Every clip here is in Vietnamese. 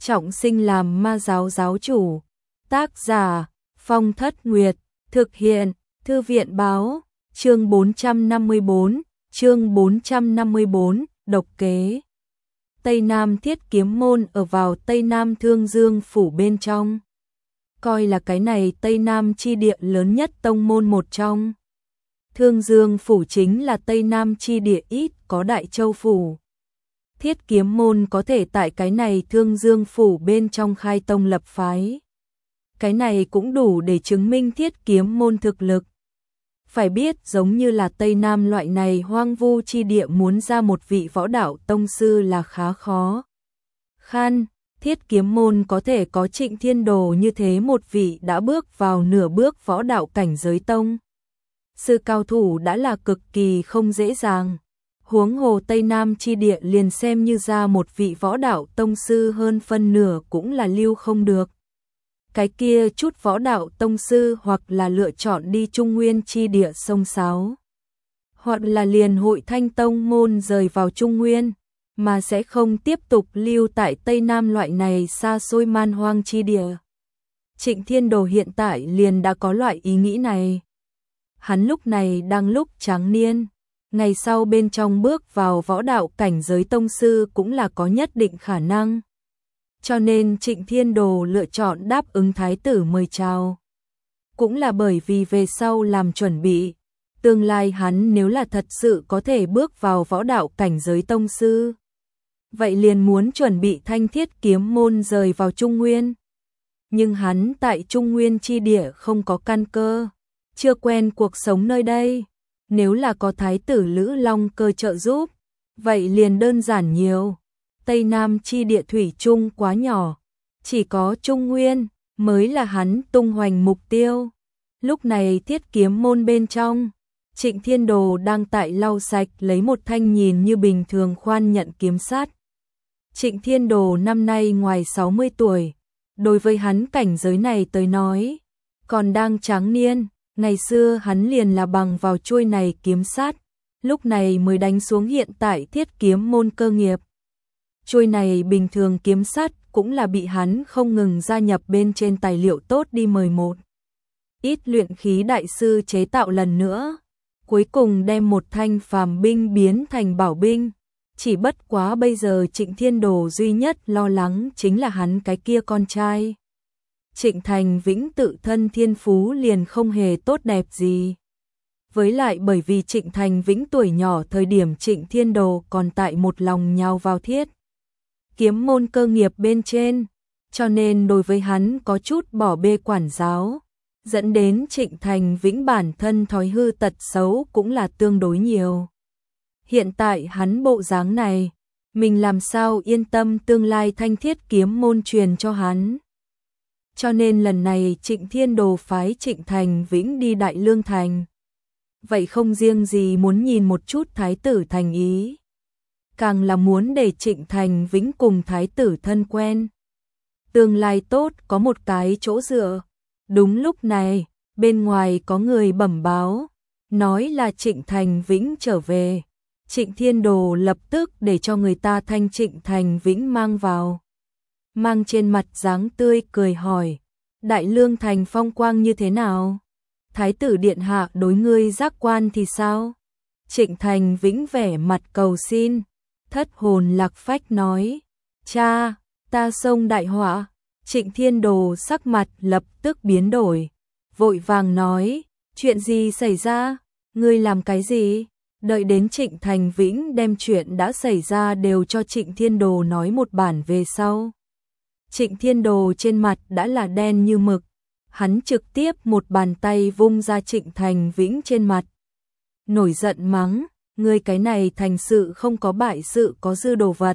trọng sinh làm ma giáo giáo chủ. Tác giả Phong Thất Nguyệt, thực hiện Thư viện báo, chương 454, độc kế. Tây Nam Thiết Kiếm môn ở vào Tây Nam Thương Dương phủ bên trong. Coi là cái này Tây Nam chi địa lớn nhất tông môn một trong. Thương Dương phủ chính là Tây Nam chi địa ít có Đại Châu phủ. Thiết Kiếm môn có thể tại cái này Thương Dương phủ bên trong khai tông lập phái. Cái này cũng đủ để chứng minh Thiết Kiếm môn thực lực. Phải biết giống như là Tây Nam loại này hoang vu chi địa muốn ra một vị võ đạo tông sư là khá khó khăn. Thiết Kiếm môn có thể có Trịnh Thiên Đồ như thế một vị đã bước vào nửa bước võ đạo cảnh giới tông sư cao thủ đã là cực kỳ không dễ dàng. Huống hồ Tây Nam chi địa liền xem như ra một vị võ đạo tông sư hơn phân nửa cũng là lưu không được. Cái kia chút võ đạo tông sư hoặc là lựa chọn đi Trung Nguyên chi địa sông sáo, hoặc là liền hội Thanh tông môn rời vào Trung Nguyên, mà sẽ không tiếp tục lưu tại Tây Nam loại này xa xôi man hoang chi địa. Trịnh Thiên Đồ hiện tại liền đã có loại ý nghĩ này. Hắn lúc này đang lúc tráng niên, ngày sau bên trong bước vào võ đạo cảnh giới tông sư cũng là có nhất định khả năng. Cho nên Trịnh Thiên Đồ lựa chọn đáp ứng thái tử mời chào. Cũng là bởi vì về sau làm chuẩn bị, tương lai hắn nếu là thật sự có thể bước vào võ đạo cảnh giới tông sư, vậy liền muốn chuẩn bị thanh Thiết Kiếm môn rời vào Trung Nguyên. Nhưng hắn tại Trung Nguyên chi địa không có căn cơ, chưa quen cuộc sống nơi đây. Nếu là có thái tử Lữ Long Cơ trợ giúp, vậy liền đơn giản nhiều. Tây Nam chi địa thủy chung quá nhỏ, chỉ có Trung Nguyên mới là hắn tung hoành mục tiêu. Lúc này Thiết Kiếm môn bên trong, Trịnh Thiên Đồ đang tại lau sạch lấy một thanh nhìn như bình thường khoan nhận kiếm sắt. Trịnh Thiên Đồ năm nay ngoài 60 tuổi, đối với hắn cảnh giới này tới nói, còn đang tráng niên. Ngày xưa hắn liền là bằng vào chuôi này kiếm sắt, lúc này mới đánh xuống hiện tại Thiết Kiếm môn cơ nghiệp. Chuôi này bình thường kiếm sắt cũng là bị hắn không ngừng gia nhập bên trên tài liệu tốt đi mời một ít luyện khí đại sư chế tạo lần nữa, cuối cùng đem một thanh phàm binh biến thành bảo binh. Chỉ bất quá bây giờ Trịnh Thiên Đồ duy nhất lo lắng chính là hắn cái kia con trai. Trịnh Thành Vĩnh tự thân thiên phú liền không hề tốt đẹp gì. Với lại bởi vì Trịnh Thành Vĩnh tuổi nhỏ thời điểm Trịnh Thiên Đồ còn tại một lòng nhào vào Thiết Kiếm môn cơ nghiệp bên trên, cho nên đối với hắn có chút bỏ bê quản giáo, dẫn đến Trịnh Thành Vĩnh bản thân thói hư tật xấu cũng là tương đối nhiều. Hiện tại hắn bộ dáng này, mình làm sao yên tâm tương lai thanh Thiết Kiếm môn truyền cho hắn. Cho nên lần này Trịnh Thiên Đồ phái Trịnh Thành Vĩnh đi Đại Lương Thành. Vậy không riêng gì muốn nhìn một chút thái tử thành ý, càng là muốn để Trịnh Thành Vĩnh cùng thái tử thân quen. Tương lai tốt có một cái chỗ dựa. Đúng lúc này, bên ngoài có người bẩm báo, nói là Trịnh Thành Vĩnh trở về. Trịnh Thiên Đồ lập tức để cho người ta thanh Trịnh Thành Vĩnh mang vào. Mang trên mặt dáng tươi cười hỏi, Đại Lương Thành phong quang như thế nào? Thái tử điện hạ đối ngươi giác quan thì sao? Trịnh Thành Vĩnh vẻ mặt cầu xin, thất hồn lạc phách nói, cha, ta xông đại họa. Trịnh Thiên Đồ sắc mặt lập tức biến đổi, vội vàng nói, chuyện gì xảy ra? Ngươi làm cái gì? Đợi đến Trịnh Thành Vĩnh đem chuyện đã xảy ra đều cho Trịnh Thiên Đồ nói một bản về sau. Trịnh Thiên Đồ trên mặt đã là đen như mực, hắn trực tiếp một bàn tay vung ra Trịnh Thành Vĩnh trên mặt. Nổi giận mắng, ngươi cái này thành sự không có bại sự có dư đồ vật.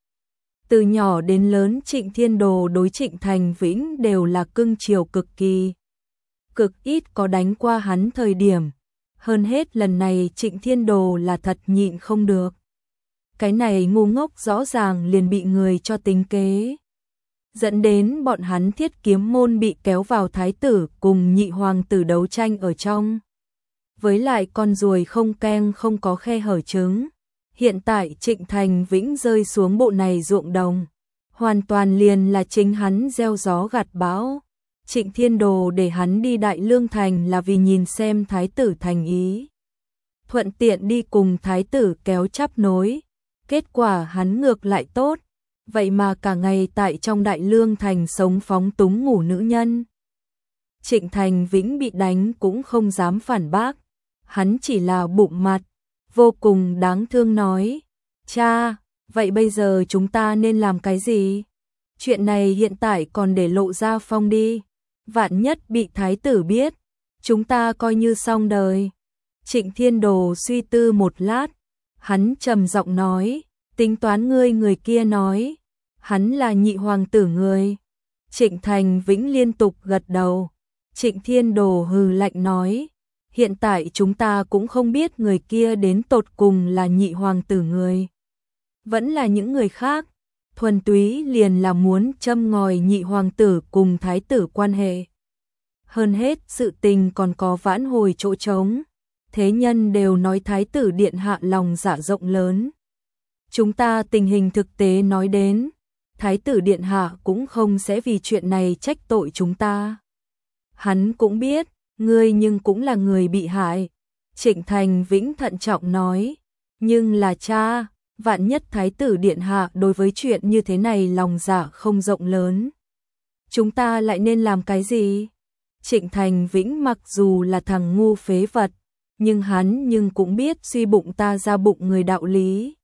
Từ nhỏ đến lớn Trịnh Thiên Đồ đối Trịnh Thành Vĩnh đều là cưng chiều cực kỳ. Cực ít có đánh qua hắn thời điểm. Hơn hết lần này Trịnh Thiên Đồ là thật nhịn không được. Cái này ngu ngốc rõ ràng liền bị người cho tính kế. Dẫn đến bọn hắn Thiết Kiếm môn bị kéo vào thái tử cùng nhị hoàng tử đấu tranh ở trong. Với lại con ruồi không keng không có khe hở trứng. Hiện tại Trịnh Thành Vĩnh rơi xuống bộ này ruộng đồng. hoàn toàn liền là chính hắn gieo gió gặt bão. Trịnh Thiên Đồ để hắn đi Đại Lương Thành là vì nhìn xem thái tử thành ý, thuận tiện đi cùng thái tử kéo chắp nối. Kết quả hắn ngược lại tốt, vậy mà cả ngày tại trong Đại Lương Thành sống phóng túng ngủ nữ nhân. Trịnh Thành Vĩnh bị đánh cũng không dám phản bác, hắn chỉ là bụng mặt, vô cùng đáng thương nói, cha, vậy bây giờ chúng ta nên làm cái gì? Chuyện này hiện tại còn để lộ ra phong đi, vạn nhất bị thái tử biết, chúng ta coi như xong đời. Trịnh Thiên Đồ suy tư một lát, hắn trầm giọng nói, tính toán người kia nói, hắn là nhị hoàng tử người. Trịnh Thành Vĩnh liên tục gật đầu. Trịnh Thiên Đồ hừ lạnh nói, hiện tại chúng ta cũng không biết người kia đến tột cùng là nhị hoàng tử người, vẫn là những người khác, thuần túy liền là muốn châm ngòi nhị hoàng tử cùng thái tử quan hệ. Hơn hết sự tình còn có vãn hồi chỗ trống, thế nhân đều nói thái tử điện hạ lòng dạ rộng lớn. Chúng ta tình hình thực tế nói đến, thái tử điện hạ cũng không sẽ vì chuyện này trách tội chúng ta. Hắn cũng biết, ngươi nhưng cũng là người bị hại. Trịnh Thành Vĩnh thận trọng nói, nhưng là cha, vạn nhất thái tử điện hạ đối với chuyện như thế này lòng dạ không rộng lớn, chúng ta lại nên làm cái gì? Trịnh Thành Vĩnh mặc dù là thằng ngu phế vật, nhưng hắn cũng biết suy bụng ta ra bụng người đạo lý.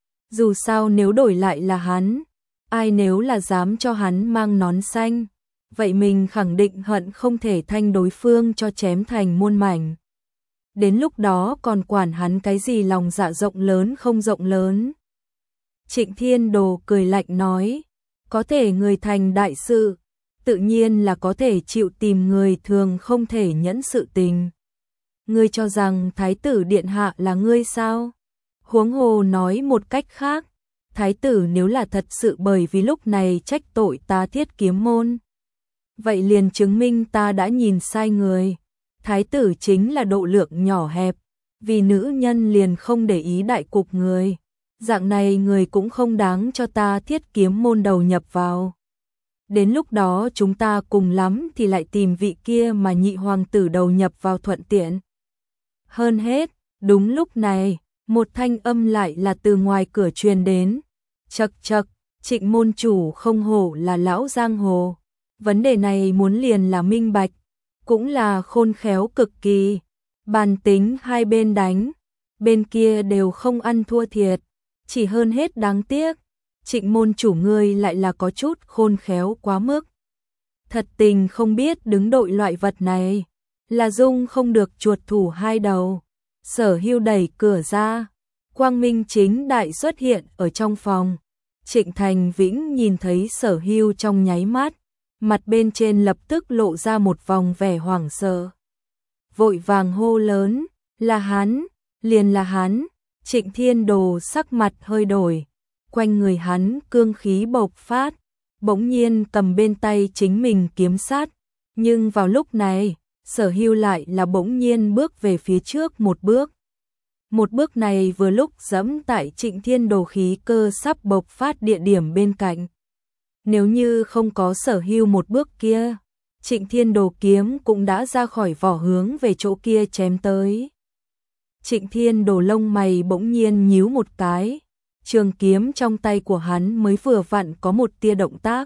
Dù sao nếu đổi lại là hắn, ai nếu là dám cho hắn mang nón xanh, vậy mình khẳng định hận không thể thanh đối phương cho chém thành muôn mảnh. Đến lúc đó còn quản hắn cái gì lòng dạ rộng lớn không rộng lớn. Trịnh Thiên Đồ cười lạnh nói, có thể người thành đại sự, tự nhiên là có thể chịu tìm người thường không thể nhẫn sự tình. Ngươi cho rằng thái tử điện hạ là ngươi sao? Huống hồ nói một cách khác, thái tử nếu là thật sự bởi vì lúc này trách tội ta Thiết Kiếm môn, vậy liền chứng minh ta đã nhìn sai người. Thái tử chính là độ lượng nhỏ hẹp, vì nữ nhân liền không để ý đại cục người. Dạng này người cũng không đáng cho ta Thiết Kiếm môn đầu nhập vào. Đến lúc đó chúng ta cùng lắm thì lại tìm vị kia mà nhị hoàng tử đầu nhập vào thuận tiện. Hơn hết, đúng lúc này, một thanh âm lại là từ ngoài cửa truyền đến. Chậc chậc, Trịnh môn chủ không hổ là lão giang hồ. Vấn đề này muốn liền là minh bạch, cũng là khôn khéo cực kỳ. Bàn tính hai bên đánh, bên kia đều không ăn thua thiệt, chỉ hơn hết đáng tiếc. Trịnh môn chủ ngươi lại là có chút khôn khéo quá mức. Thật tình không biết đứng đội loại vật này, là dung không được chuột thủ hai đầu. Sở Hưu đẩy cửa ra, quang minh chính đại xuất hiện ở trong phòng. Trịnh Thành Vĩnh nhìn thấy Sở Hưu trong nháy mắt, mặt bên trên lập tức lộ ra một vòng vẻ hoảng sợ. Vội vàng hô lớn, là hắn, liền là hắn. Trịnh Thiên Đồ sắc mặt hơi đổi, quanh người hắn cương khí bộc phát, bỗng nhiên cầm bên tay chính mình kiếm sát. Nhưng vào lúc này, Sở Hưu lại là bỗng nhiên bước về phía trước một bước. Một bước này vừa lúc giẫm tại Trịnh Thiên Đồ khí cơ sắp bộc phát địa điểm bên cạnh. Nếu như không có Sở Hưu một bước kia, Trịnh Thiên Đồ kiếm cũng đã ra khỏi vỏ hướng về chỗ kia chém tới. Trịnh Thiên Đồ lông mày bỗng nhiên nhíu một cái, trường kiếm trong tay của hắn mới vừa vặn có một tia động tác.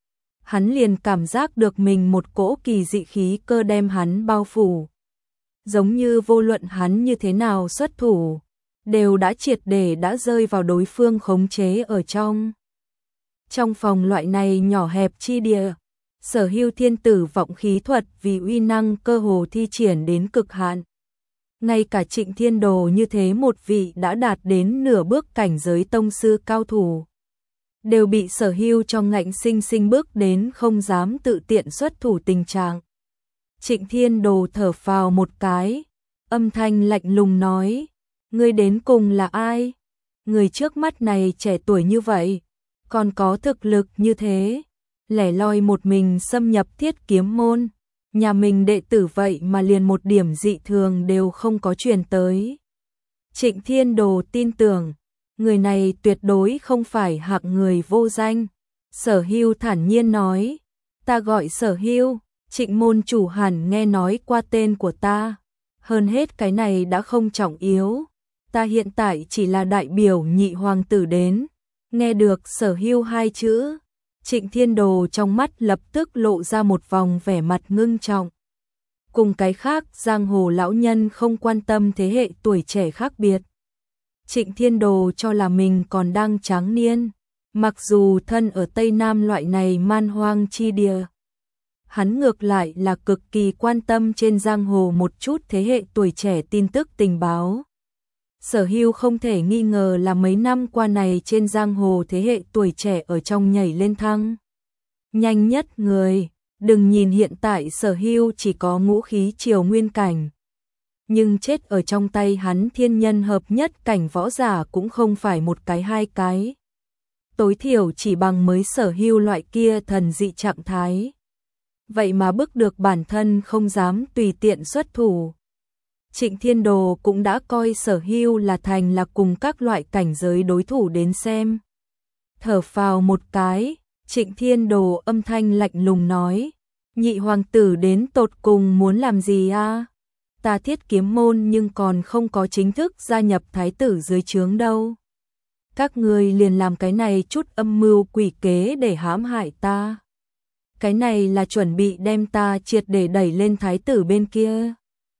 Hắn liền cảm giác được mình một cỗ kỳ dị khí cơ đem hắn bao phủ. Giống như vô luận hắn như thế nào xuất thủ, đều đã triệt để đã rơi vào đối phương khống chế ở trong. Trong phòng loại này nhỏ hẹp chi địa, Sở Hưu thiên tử vọng khí thuật vì uy năng cơ hồ thi triển đến cực hạn. Ngay cả Trịnh Thiên Đồ như thế một vị đã đạt đến nửa bước cảnh giới tông sư cao thủ, đều bị Sở Hưu cho ngạnh sinh sinh bước đến không dám tự tiện xuất thủ tình trạng. Trịnh Thiên Đồ thở phào một cái, âm thanh lạnh lùng nói, ngươi đến cùng là ai? Người trước mắt này trẻ tuổi như vậy, còn có thực lực như thế, lẻ loi một mình xâm nhập Thiết Kiếm môn, nhà mình đệ tử vậy mà liền một điểm dị thường đều không có truyền tới. Trịnh Thiên Đồ tin tưởng, người này tuyệt đối không phải hạng người vô danh, Sở Hưu thản nhiên nói, ta gọi Sở Hưu, Trịnh môn chủ hẳn nghe nói qua tên của ta. Hơn hết cái này đã không trọng yếu, ta hiện tại chỉ là đại biểu nhị hoàng tử đến. Nghe được Sở Hưu hai chữ, Trịnh Thiên Đồ trong mắt lập tức lộ ra một vòng vẻ mặt ngưng trọng. Cùng cái khác, giang hồ lão nhân không quan tâm thế hệ tuổi trẻ khác biệt. Trịnh Thiên Đồ cho là mình còn đang tráng niên, mặc dù thân ở Tây Nam loại này man hoang chi địa. Hắn ngược lại là cực kỳ quan tâm trên giang hồ một chút thế hệ tuổi trẻ tin tức tình báo. Sở Hưu không thể nghi ngờ là mấy năm qua này trên giang hồ thế hệ tuổi trẻ ở trong nhảy lên thăng. Nhanh nhất người, đừng nhìn hiện tại Sở Hưu chỉ có ngũ khí triều nguyên cảnh. Nhưng chết ở trong tay hắn thiên nhân hợp nhất cảnh võ giả cũng không phải một cái hai cái. Tối thiểu chỉ bằng mới Sở Hưu loại kia thần dị trạng thái. Vậy mà bức được bản thân không dám tùy tiện xuất thủ. Trịnh Thiên Đồ cũng đã coi Sở Hưu là thành là cùng các loại cảnh giới đối thủ đến xem. Thở phào một cái, Trịnh Thiên Đồ âm thanh lạnh lùng nói, nhị hoàng tử đến tột cùng muốn làm gì a? Ta Thiết Kiếm môn nhưng còn không có chính thức gia nhập thái tử dưới trướng đâu. Các ngươi liền làm cái này chút âm mưu quỷ kế để hãm hại ta. Cái này là chuẩn bị đem ta triệt để đẩy lên thái tử bên kia.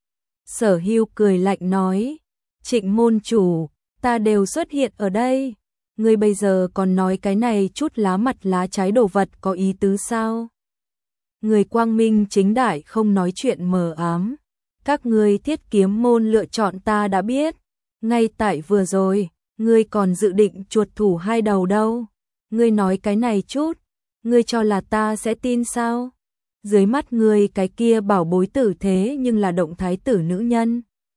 Sở Hưu cười lạnh nói, Trịnh môn chủ, ta đều xuất hiện ở đây. Ngươi bây giờ còn nói cái này chút lá mặt lá trái đồ vật có ý tứ sao? Người quang minh chính đại không nói chuyện mờ ám. Các ngươi Thiết Kiếm môn lựa chọn ta đã biết. Ngay tại vừa rồi, ngươi còn dự định chuột thủ hai đầu đâu. Ngươi nói cái này chút, ngươi cho là ta sẽ tin sao? Dưới mắt ngươi cái kia bảo bối tử thế nhưng là động thái tử nữ nhân.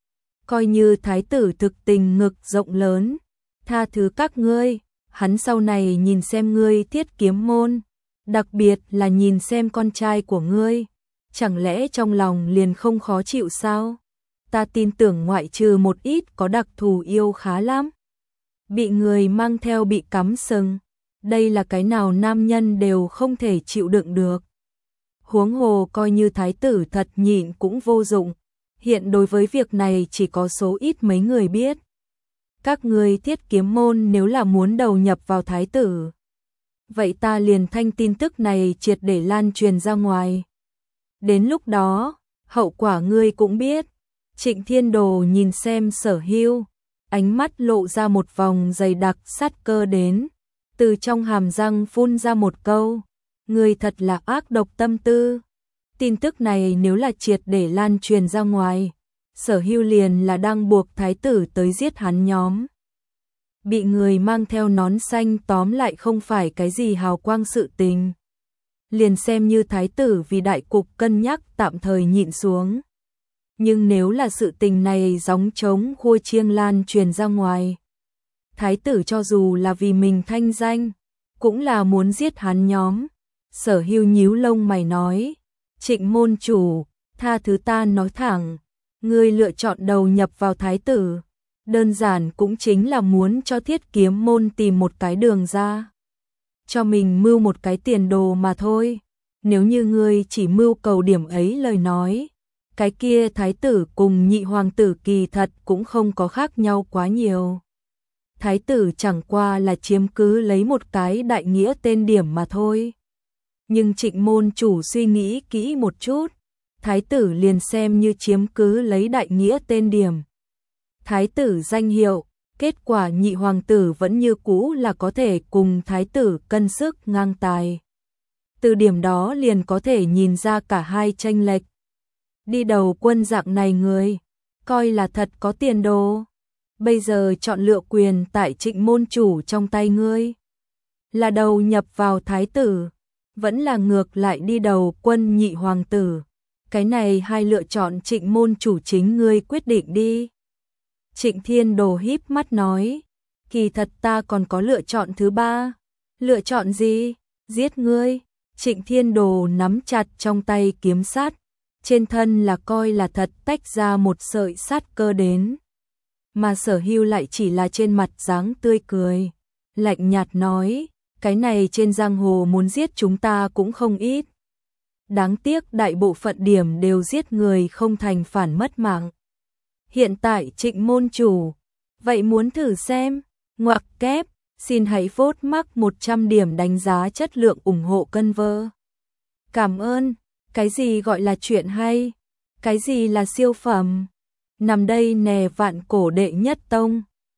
Coi như thái tử thực tình ngực rộng lớn, tha thứ các ngươi, hắn sau này nhìn xem ngươi Thiết Kiếm môn, đặc biệt là nhìn xem con trai của ngươi, chẳng lẽ trong lòng liền không khó chịu sao? Ta tin tưởng ngoại trừ một ít có đặc thù yêu khá lắm. Bị người mang theo bị cắm sừng, đây là cái nào nam nhân đều không thể chịu đựng được. Huống hồ coi như thái tử thật nhịn cũng vô dụng, hiện đối với việc này chỉ có số ít mấy người biết. Các ngươi Thiết Kiếm môn nếu là muốn đầu nhập vào thái tử, vậy ta liền thanh tin tức này triệt để lan truyền ra ngoài. Đến lúc đó, hậu quả ngươi cũng biết. Trịnh Thiên Đồ nhìn xem Sở Hưu, ánh mắt lộ ra một vòng dày đặc sát cơ đến, từ trong hàm răng phun ra một câu, ngươi thật là ác độc tâm tư. Tin tức này nếu là triệt để lan truyền ra ngoài, Sở Hưu liền là đang buộc thái tử tới giết hắn nhóm. Bị người mang theo nón xanh tóm lại không phải cái gì hào quang sự tình. Liền xem như thái tử vì đại cục cân nhắc tạm thời nhịn xuống. Nhưng nếu là sự tình này gióng trống khua chiêng lan truyền ra ngoài, thái tử cho dù là vì mình thanh danh, cũng là muốn giết hắn nhóm. Sở Hưu nhíu lông mày nói, Trịnh môn chủ, tha thứ ta nói thẳng, ngươi lựa chọn đầu nhập vào thái tử, đơn giản cũng chính là muốn cho Thiết Kiếm môn tìm một cái đường ra, cho mình mưu một cái tiền đồ mà thôi. Nếu như ngươi chỉ mưu cầu điểm ấy lời nói, cái kia thái tử cùng nhị hoàng tử kỳ thật cũng không có khác nhau quá nhiều. Thái tử chẳng qua là chiếm cứ lấy một cái đại nghĩa tên điểm mà thôi. Nhưng Trịnh môn chủ suy nghĩ kỹ một chút, thái tử liền xem như chiếm cứ lấy đại nghĩa tên điểm. Thái tử danh hiệu, kết quả nhị hoàng tử vẫn như cũ là có thể cùng thái tử cân sức ngang tài. Từ điểm đó liền có thể nhìn ra cả hai chênh lệch. Đi đầu quân dạng này người, coi là thật có tiền đồ. Bây giờ chọn lựa quyền tại Trịnh môn chủ trong tay ngươi. Là đầu nhập vào thái tử, vẫn là ngược lại đi đầu quân nhị hoàng tử. Cái này hai lựa chọn Trịnh môn chủ chính ngươi quyết định đi. Trịnh Thiên Đồ híp mắt nói, kỳ thật ta còn có lựa chọn thứ ba. Lựa chọn gì? Giết ngươi. Trịnh Thiên Đồ nắm chặt trong tay kiếm sắt, trên thân là coi là thật tách ra một sợi sát cơ đến. Mà Sở Hưu lại chỉ là trên mặt dáng tươi cười, lạnh nhạt nói, cái này trên giang hồ muốn giết chúng ta cũng không ít. Đáng tiếc đại bộ phận điểm đều giết người không thành phản mất mạng. Hiện tại Trịnh môn chủ, vậy muốn thử xem, ngoặc kép, xin hãy vote mắc 100 điểm đánh giá chất lượng ủng hộ cân vơ. Cảm ơn, cái gì gọi là chuyện hay, cái gì là siêu phẩm, nằm đây nè vạn cổ đệ nhất tông.